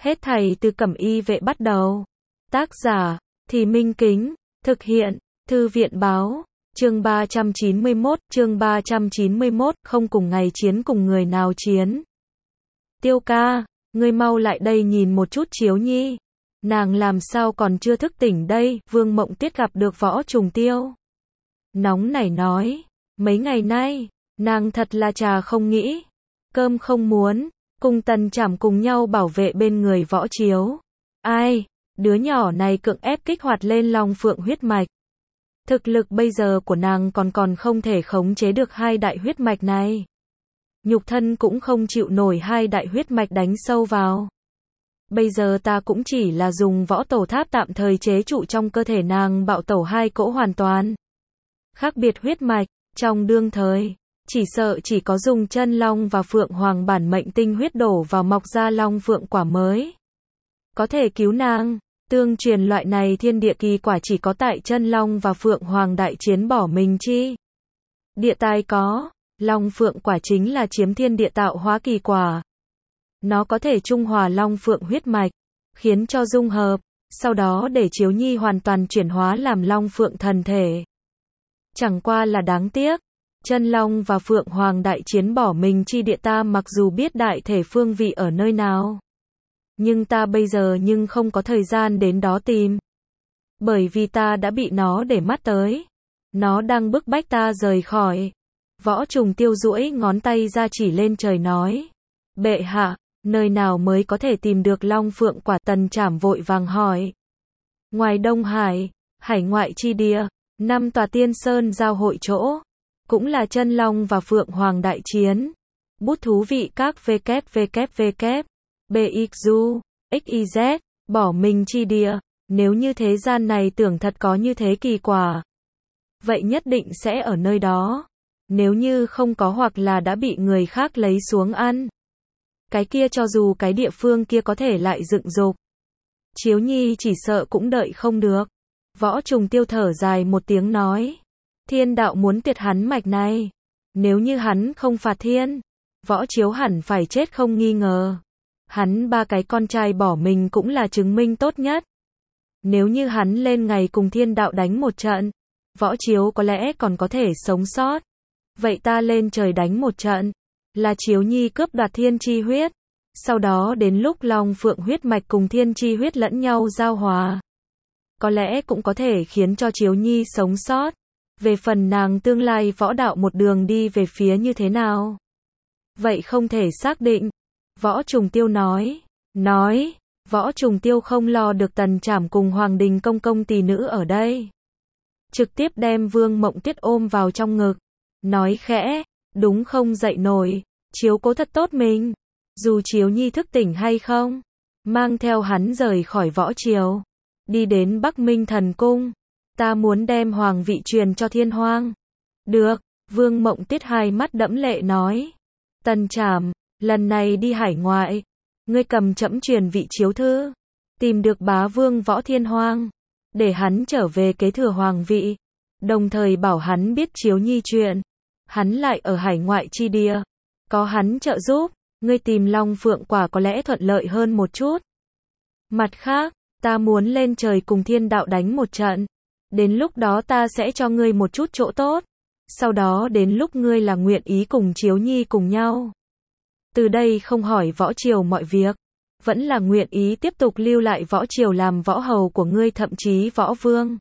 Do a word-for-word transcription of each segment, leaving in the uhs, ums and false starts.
Hết thảy từ Cẩm Y Vệ bắt đầu. Tác giả, Thì Minh Kính, thực hiện, Thư viện Báo, chương ba trăm chín mươi mốt, chương ba trăm chín mươi mốt, không cùng ngày chiến cùng người nào chiến. Tiêu ca, ngươi mau lại đây nhìn một chút Chiếu Nhi. Nàng làm sao còn chưa thức tỉnh đây, Vương Mộng Tiết gặp được Võ Trùng Tiêu. Nóng nảy nói, mấy ngày nay, nàng thật là trà không nghĩ, cơm không muốn, cùng Tần Trảm cùng nhau bảo vệ bên người Võ Chiếu. Ai, đứa nhỏ này cưỡng ép kích hoạt lên Long Phượng huyết mạch. Thực lực bây giờ của nàng còn còn không thể khống chế được hai đại huyết mạch này. Nhục thân cũng không chịu nổi hai đại huyết mạch đánh sâu vào. Bây giờ ta cũng chỉ là dùng võ tổ tháp tạm thời chế trụ trong cơ thể nàng bạo tẩu hai cỗ hoàn toàn khác biệt huyết mạch, trong đương thời, chỉ sợ chỉ có dùng chân long và phượng hoàng bản mệnh tinh huyết đổ vào mọc ra long phượng quả mới có thể cứu nàng. Tương truyền loại này thiên địa kỳ quả chỉ có tại chân long và phượng hoàng đại chiến bỏ mình chi địa tài có. Long phượng quả chính là chiếm thiên địa tạo hóa kỳ quả. Nó có thể trung hòa long phượng huyết mạch, khiến cho dung hợp, sau đó để Chiếu Nhi hoàn toàn chuyển hóa làm long phượng thần thể. Chẳng qua là đáng tiếc, chân long và phượng hoàng đại chiến bỏ mình chi địa, ta mặc dù biết đại thể phương vị ở nơi nào, nhưng ta bây giờ nhưng không có thời gian đến đó tìm. Bởi vì ta đã bị nó để mắt tới. Nó đang bức bách ta rời khỏi. Võ Trùng Tiêu duỗi ngón tay ra chỉ lên trời nói. Bệ hạ, nơi nào mới có thể tìm được Long Phượng quả? Tần Trảm vội vàng hỏi. Ngoài Đông Hải, hải ngoại chi địa, năm tòa tiên sơn giao hội chỗ, cũng là chân long và phượng hoàng đại chiến. Bút thú vị các www, bxu, xyz, bỏ mình chi địa. Nếu như thế gian này tưởng thật có như thế kỳ quả, vậy nhất định sẽ ở nơi đó. Nếu như không có hoặc là đã bị người khác lấy xuống ăn, cái kia cho dù cái địa phương kia có thể lại dựng dục, Chiếu Nhi chỉ sợ cũng đợi không được. Võ Trùng Tiêu thở dài một tiếng nói. Thiên đạo muốn tuyệt hắn mạch này. Nếu như hắn không phạt thiên, Võ Chiếu hẳn phải chết không nghi ngờ. Hắn ba cái con trai bỏ mình cũng là chứng minh tốt nhất. Nếu như hắn lên ngày cùng thiên đạo đánh một trận, Võ Chiếu có lẽ còn có thể sống sót. Vậy ta lên trời đánh một trận, là Chiếu Nhi cướp đoạt thiên chi huyết. Sau đó đến lúc Long Phượng huyết mạch cùng thiên chi huyết lẫn nhau giao hòa, có lẽ cũng có thể khiến cho Chiếu Nhi sống sót. Về phần nàng tương lai võ đạo một đường đi về phía như thế nào, vậy không thể xác định. Võ Trùng Tiêu nói. Nói, Võ Trùng Tiêu không lo được Tần Trảm cùng Hoàng Đình công công tỷ nữ ở đây. Trực tiếp đem Vương Mộng Tiết ôm vào trong ngực. Nói khẽ, đúng không dậy nổi, chiếu cố thật tốt mình. Dù Chiếu Nhi thức tỉnh hay không, mang theo hắn rời khỏi Võ Triều, đi đến Bắc Minh Thần Cung. Ta muốn đem hoàng vị truyền cho Thiên Hoang. Được, Vương Mộng Tiết hai mắt đẫm lệ nói. Tần Trảm, lần này đi hải ngoại, ngươi cầm trẫm truyền vị chiếu thư, tìm được bá vương Võ Thiên Hoang, để hắn trở về kế thừa hoàng vị, đồng thời bảo hắn biết Chiếu Nhi chuyện. Hắn lại ở hải ngoại chi địa, có hắn trợ giúp, ngươi tìm Long Phượng quả có lẽ thuận lợi hơn một chút. Mặt khác, ta muốn lên trời cùng thiên đạo đánh một trận. Đến lúc đó ta sẽ cho ngươi một chút chỗ tốt. Sau đó đến lúc ngươi là nguyện ý cùng Chiếu Nhi cùng nhau, từ đây không hỏi Võ Triều mọi việc, vẫn là nguyện ý tiếp tục lưu lại Võ Triều làm võ hầu của ngươi, thậm chí võ vương,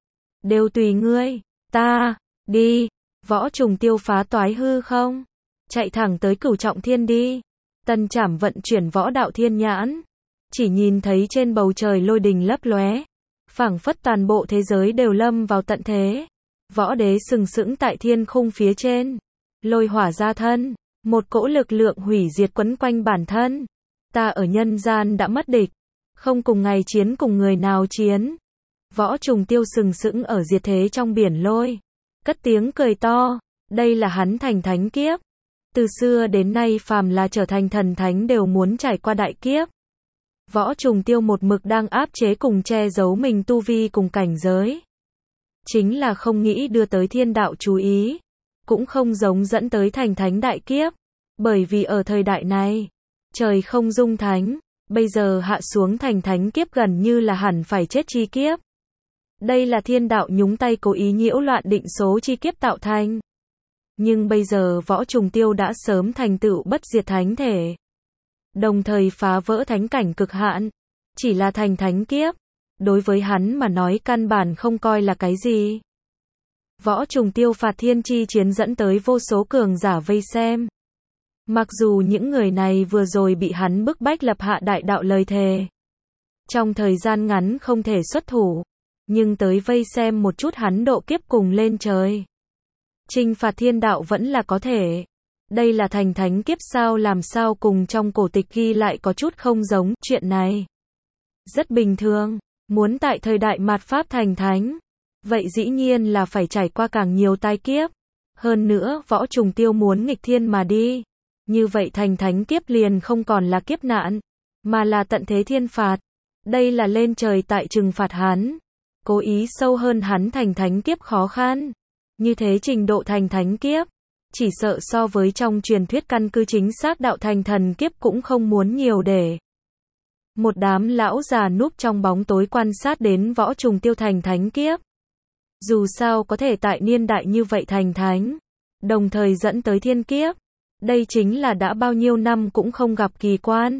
đều tùy ngươi. Ta, đi. Võ Trùng Tiêu phá toái hư không, chạy thẳng tới Cửu Trọng Thiên đi. Tần Trảm vận chuyển võ đạo thiên nhãn, chỉ nhìn thấy trên bầu trời lôi đình lấp lóe, phảng phất toàn bộ thế giới đều lâm vào tận thế. Võ đế sừng sững tại thiên khung phía trên, lôi hỏa ra thân, một cỗ lực lượng hủy diệt quấn quanh bản thân. Ta ở nhân gian đã mất địch, không cùng ngày chiến cùng người nào chiến. Võ Trùng Tiêu sừng sững ở diệt thế trong biển lôi, cất tiếng cười to. Đây là hắn thành thánh kiếp. Từ xưa đến nay phàm là trở thành thần thánh đều muốn trải qua đại kiếp. Võ Trùng Tiêu một mực đang áp chế cùng che giấu mình tu vi cùng cảnh giới, chính là không nghĩ đưa tới thiên đạo chú ý, cũng không giống dẫn tới thành thánh đại kiếp. Bởi vì ở thời đại này, trời không dung thánh, Bây giờ hạ xuống thành thánh kiếp gần như là hẳn phải chết chi kiếp. Đây là thiên đạo nhúng tay cố ý nhiễu loạn định số chi kiếp tạo thành. Nhưng bây giờ Võ Trùng Tiêu đã sớm thành tựu bất diệt thánh thể. Đồng thời phá vỡ thánh cảnh cực hạn. Chỉ là thành thánh kiếp. Đối với hắn mà nói căn bản không coi là cái gì. Võ Trùng Tiêu phạt thiên chi chiến dẫn tới vô số cường giả vây xem. Mặc dù những người này vừa rồi bị hắn bức bách lập hạ đại đạo lời thề. Trong thời gian ngắn không thể xuất thủ. Nhưng tới vây xem một chút hắn độ kiếp cùng lên trời. Chinh phạt thiên đạo vẫn là có thể. Đây là thành thánh kiếp sao, làm sao cùng trong cổ tịch ghi lại có chút không giống. Chuyện này rất bình thường. Muốn tại thời đại mạt Pháp thành thánh, vậy dĩ nhiên là phải trải qua càng nhiều tai kiếp. Hơn nữa Võ Trùng Tiêu muốn nghịch thiên mà đi. Như vậy thành thánh kiếp liền không còn là kiếp nạn, mà là tận thế thiên phạt. Đây là lên trời tại trừng phạt hắn. Cố ý sâu hơn hắn thành thánh kiếp khó khăn. Như thế trình độ thành thánh kiếp, chỉ sợ so với trong truyền thuyết căn cứ chính xác đạo thành thần kiếp cũng không muốn nhiều để. Một đám lão già núp trong bóng tối quan sát đến Võ Trùng Tiêu thành thánh kiếp. Dù sao có thể tại niên đại như vậy thành thánh, đồng thời dẫn tới thiên kiếp. Đây chính là đã bao nhiêu năm cũng không gặp kỳ quan.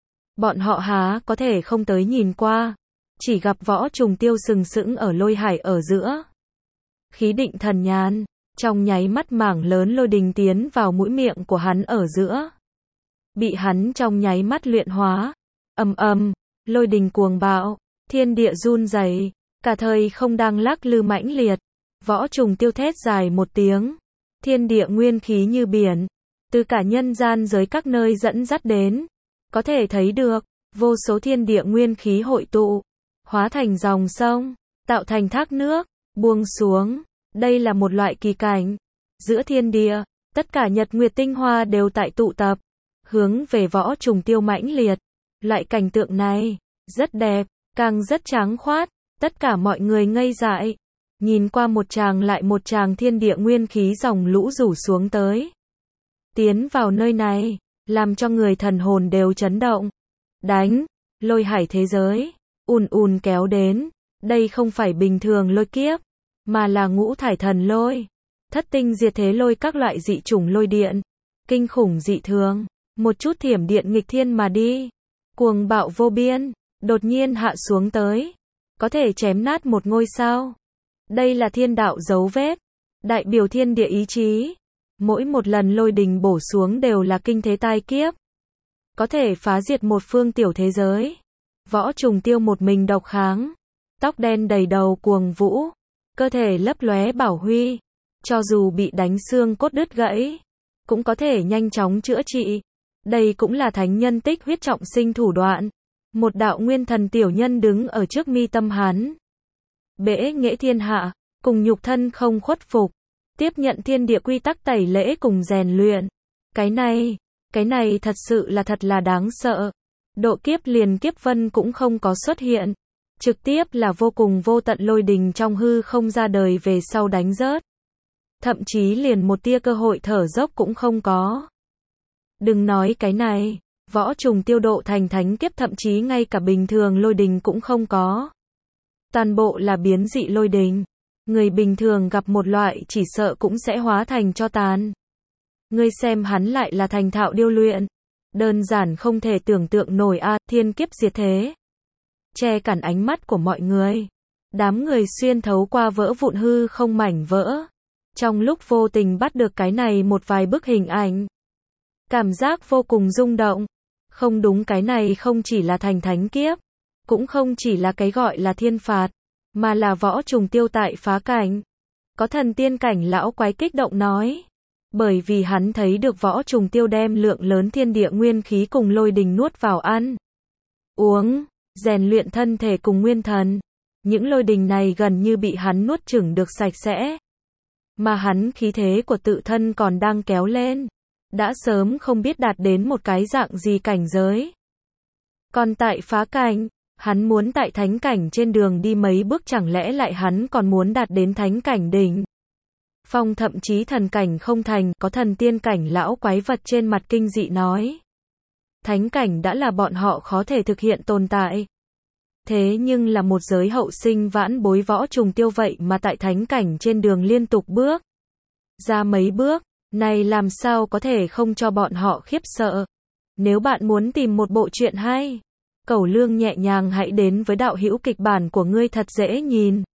Bọn họ há có thể không tới nhìn qua. Chỉ gặp Võ Trùng Tiêu sừng sững ở lôi hải ở giữa. Khí định thần nhàn, trong nháy mắt mảng lớn lôi đình tiến vào mũi miệng của hắn ở giữa. Bị hắn trong nháy mắt luyện hóa. Ầm ầm, lôi đình cuồng bạo, thiên địa run rẩy, cả thời không đang lắc lư mãnh liệt. Võ Trùng Tiêu thét dài một tiếng. Thiên địa nguyên khí như biển, từ cả nhân gian giới các nơi dẫn dắt đến. Có thể thấy được, vô số thiên địa nguyên khí hội tụ, hóa thành dòng sông, tạo thành thác nước, buông xuống. Đây là một loại kỳ cảnh. Giữa thiên địa, tất cả nhật nguyệt tinh hoa đều tại tụ tập, hướng về Võ Trùng Tiêu mãnh liệt. Loại cảnh tượng này, rất đẹp, càng rất tráng khoát. Tất cả mọi người ngây dại. Nhìn qua một tràng lại một tràng thiên địa nguyên khí dòng lũ rủ xuống tới. Tiến vào nơi này, làm cho người thần hồn đều chấn động. Đánh, lôi hải thế giới, ùn ùn kéo đến. Đây không phải bình thường lôi kiếp, mà là ngũ thải thần lôi. Thất tinh diệt thế lôi, các loại dị chủng lôi điện. Kinh khủng dị thường, một chút thiểm điện nghịch thiên mà đi. Cuồng bạo vô biên, đột nhiên hạ xuống tới. Có thể chém nát một ngôi sao. Đây là thiên đạo dấu vết, đại biểu thiên địa ý chí. Mỗi một lần lôi đình bổ xuống đều là kinh thế tai kiếp. Có thể phá diệt một phương tiểu thế giới. Võ Trùng Tiêu một mình độc kháng. Tóc đen đầy đầu cuồng vũ. Cơ thể lấp lóe bảo huy. Cho dù bị đánh xương cốt đứt gãy, cũng có thể nhanh chóng chữa trị. Đây cũng là thánh nhân tích huyết trọng sinh thủ đoạn. Một đạo nguyên thần tiểu nhân đứng ở trước mi tâm hắn. Bẽ nghệ thiên hạ, cùng nhục thân không khuất phục. Tiếp nhận thiên địa quy tắc tẩy lễ cùng rèn luyện. Cái này, cái này thật sự là thật là đáng sợ. Độ kiếp liền kiếp vân cũng không có xuất hiện. Trực tiếp là vô cùng vô tận lôi đình trong hư không ra đời về sau đánh rớt. Thậm chí liền một tia cơ hội thở dốc cũng không có. Đừng nói cái này, Võ Trùng Tiêu độ thành thánh kiếp thậm chí ngay cả bình thường lôi đình cũng không có. Toàn bộ là biến dị lôi đình. Người bình thường gặp một loại chỉ sợ cũng sẽ hóa thành tro tàn. Ngươi xem hắn lại là thành thạo điêu luyện. Đơn giản không thể tưởng tượng nổi a, à, thiên kiếp diệt thế. Che cản ánh mắt của mọi người. Đám người xuyên thấu qua vỡ vụn hư không mảnh vỡ. Trong lúc vô tình bắt được cái này một vài bức hình ảnh. Cảm giác vô cùng rung động. Không đúng, cái này không chỉ là thành thánh kiếp. Cũng không chỉ là cái gọi là thiên phạt. Mà là Võ Trùng Tiêu tại phá cảnh. Có thần tiên cảnh lão quái kích động nói. Bởi vì hắn thấy được Võ Trùng Tiêu đem lượng lớn thiên địa nguyên khí cùng lôi đình nuốt vào ăn. Uống, rèn luyện thân thể cùng nguyên thần. Những lôi đình này gần như bị hắn nuốt chửng được sạch sẽ. Mà hắn khí thế của tự thân còn đang kéo lên. Đã sớm không biết đạt đến một cái dạng gì cảnh giới. Còn tại phá cảnh, hắn muốn tại thánh cảnh trên đường đi mấy bước, chẳng lẽ lại hắn còn muốn đạt đến thánh cảnh đỉnh. Phong thậm chí thần cảnh không thành, có thần tiên cảnh lão quái vật trên mặt kinh dị nói. thánh cảnh đã là bọn họ khó thể thực hiện tồn tại. Thế nhưng là một giới hậu sinh vãn bối võ trùng tiêu vậy mà tại thánh cảnh trên đường liên tục bước ra mấy bước, này làm sao có thể không cho bọn họ khiếp sợ. Nếu bạn muốn tìm một bộ truyện hay, Cẩu Lương nhẹ nhàng hãy đến với đạo hữu kịch bản của ngươi thật dễ nhìn.